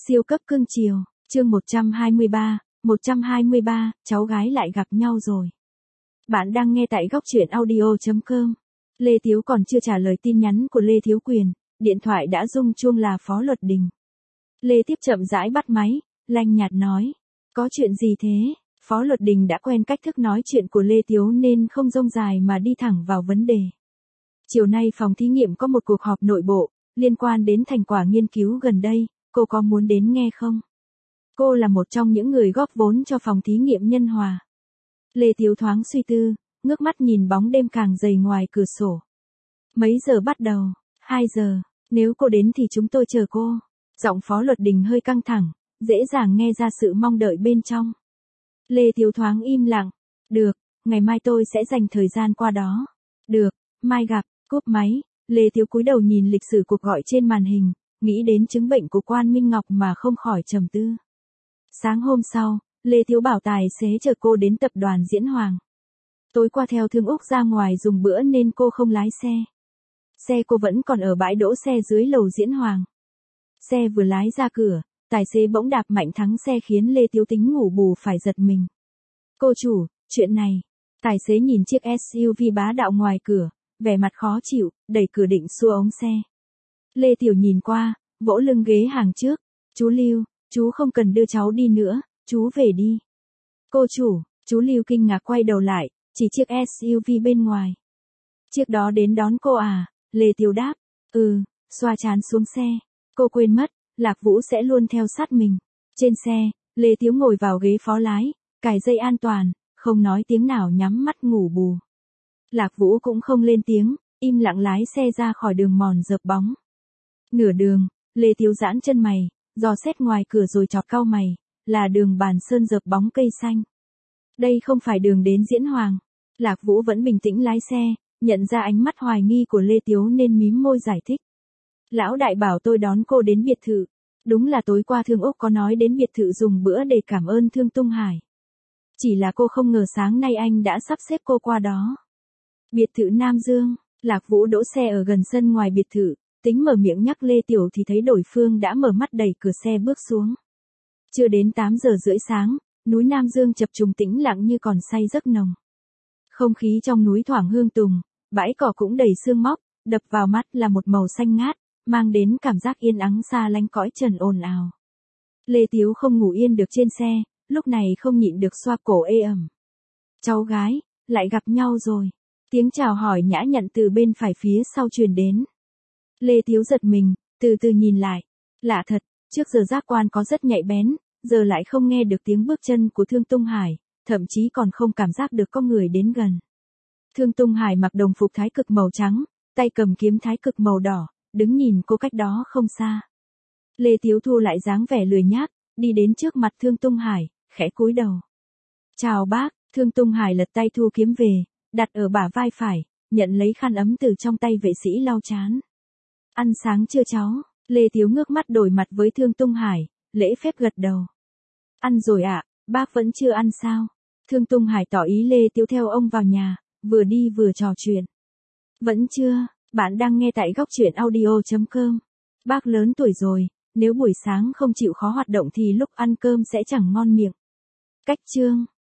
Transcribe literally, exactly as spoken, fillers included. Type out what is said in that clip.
Siêu cấp cưng chiều, chương một trăm hai mươi ba, một trăm hai mươi ba, cháu gái lại gặp nhau rồi. Bạn đang nghe tại góc truyện audio chấm com. Lê Tiếu còn chưa trả lời tin nhắn của Lê Thiếu Quyền, điện thoại đã rung chuông là Phó Luật Đình. Lê Tiếp chậm rãi bắt máy, lanh nhạt nói, có chuyện gì thế? Phó Luật Đình đã quen cách thức nói chuyện của Lê Tiếu nên không rông dài mà đi thẳng vào vấn đề. Chiều nay phòng thí nghiệm có một cuộc họp nội bộ, liên quan đến thành quả nghiên cứu gần đây, cô có muốn đến nghe không? Cô là một trong những người góp vốn cho phòng thí nghiệm Nhân Hòa. Lê Tiếu thoáng suy tư, ngước mắt nhìn bóng đêm càng dày ngoài cửa sổ. Mấy giờ bắt đầu? Hai giờ, nếu cô đến thì chúng tôi chờ cô. Giọng Phó Luật Đình hơi căng thẳng, dễ dàng nghe ra sự mong đợi bên trong. Lê Tiếu thoáng im lặng. Được, ngày mai tôi sẽ dành thời gian qua đó. Được, mai gặp, cúp máy. Lê Tiếu cúi đầu nhìn lịch sử cuộc gọi trên màn hình, nghĩ đến chứng bệnh của Quan Minh Ngọc mà không khỏi trầm tư. Sáng hôm sau, Lê Tiếu bảo tài xế chở cô đến tập đoàn Diễn Hoàng. Tối qua theo Thương Úc ra ngoài dùng bữa nên cô không lái xe. Xe cô vẫn còn ở bãi đỗ xe dưới lầu Diễn Hoàng. Xe vừa lái ra cửa, tài xế bỗng đạp mạnh thắng xe khiến Lê Tiếu tính ngủ bù phải giật mình. Cô chủ, chuyện này. Tài xế nhìn chiếc ét u vê bá đạo ngoài cửa, vẻ mặt khó chịu, đẩy cửa định xua ống xe. Lê Tiểu nhìn qua, vỗ lưng ghế hàng trước. Chú Lưu, chú không cần đưa cháu đi nữa, chú về đi. Cô chủ, chú Lưu kinh ngạc quay đầu lại, chỉ chiếc ét u vê bên ngoài. Chiếc đó đến đón cô à? Lê Tiểu đáp. Ừ, xoa trán xuống xe. Cô quên mất, Lạc Vũ sẽ luôn theo sát mình. Trên xe, Lê Tiếu ngồi vào ghế phó lái, cài dây an toàn, không nói tiếng nào nhắm mắt ngủ bù. Lạc Vũ cũng không lên tiếng, im lặng lái xe ra khỏi đường mòn dợp bóng. Nửa đường, Lê Tiếu giãn chân mày, dò xét ngoài cửa rồi chọt cau mày, là đường bàn sơn dợp bóng cây xanh. Đây không phải đường đến Diễn Hoàng. Lạc Vũ vẫn bình tĩnh lái xe, nhận ra ánh mắt hoài nghi của Lê Tiếu nên mím môi giải thích. Lão đại bảo tôi đón cô đến biệt thự. Đúng là tối qua Thương Úc có nói đến biệt thự dùng bữa để cảm ơn Thương Tung Hải. Chỉ là cô không ngờ sáng nay anh đã sắp xếp cô qua đó. Biệt thự Nam Dương. Lạc Vũ đỗ xe ở gần sân ngoài biệt thự, tính mở miệng nhắc Lê Tiểu thì thấy đối phương đã mở mắt đẩy cửa xe bước xuống. Chưa đến tám giờ rưỡi sáng, núi Nam Dương chập trùng tĩnh lặng như còn say giấc nồng. Không khí trong núi thoảng hương tùng, bãi cỏ cũng đầy sương móc, đập vào mắt là một màu xanh ngát, mang đến cảm giác yên ắng xa lánh cõi trần ồn ào. Lê Tiếu không ngủ yên được trên xe, lúc này không nhịn được xoa cổ ê ẩm. Cháu gái, lại gặp nhau rồi. Tiếng chào hỏi nhã nhặn từ bên phải phía sau truyền đến. Lê Tiếu giật mình, từ từ nhìn lại. Lạ thật, trước giờ giác quan có rất nhạy bén, giờ lại không nghe được tiếng bước chân của Thương Tung Hải, thậm chí còn không cảm giác được có người đến gần. Thương Tung Hải mặc đồng phục thái cực màu trắng, tay cầm kiếm thái cực màu đỏ, đứng nhìn cô cách đó không xa. Lê Tiếu thu lại dáng vẻ lười nhác, đi đến trước mặt Thương Tung Hải, khẽ cúi đầu. Chào bác. Thương Tung Hải lật tay thu kiếm về, đặt ở bả vai phải, nhận lấy khăn ấm từ trong tay vệ sĩ lau chán. Ăn sáng chưa cháu? Lê Tiếu ngước mắt đổi mặt với Thương Tung Hải, lễ phép gật đầu. Ăn rồi ạ, à, bác vẫn chưa ăn sao? Thương Tung Hải tỏ ý Lê Tiếu theo ông vào nhà, vừa đi vừa trò chuyện. Vẫn chưa, bạn đang nghe tại góc truyện audio chấm com. Bác lớn tuổi rồi, nếu buổi sáng không chịu khó hoạt động thì lúc ăn cơm sẽ chẳng ngon miệng. Cách chương.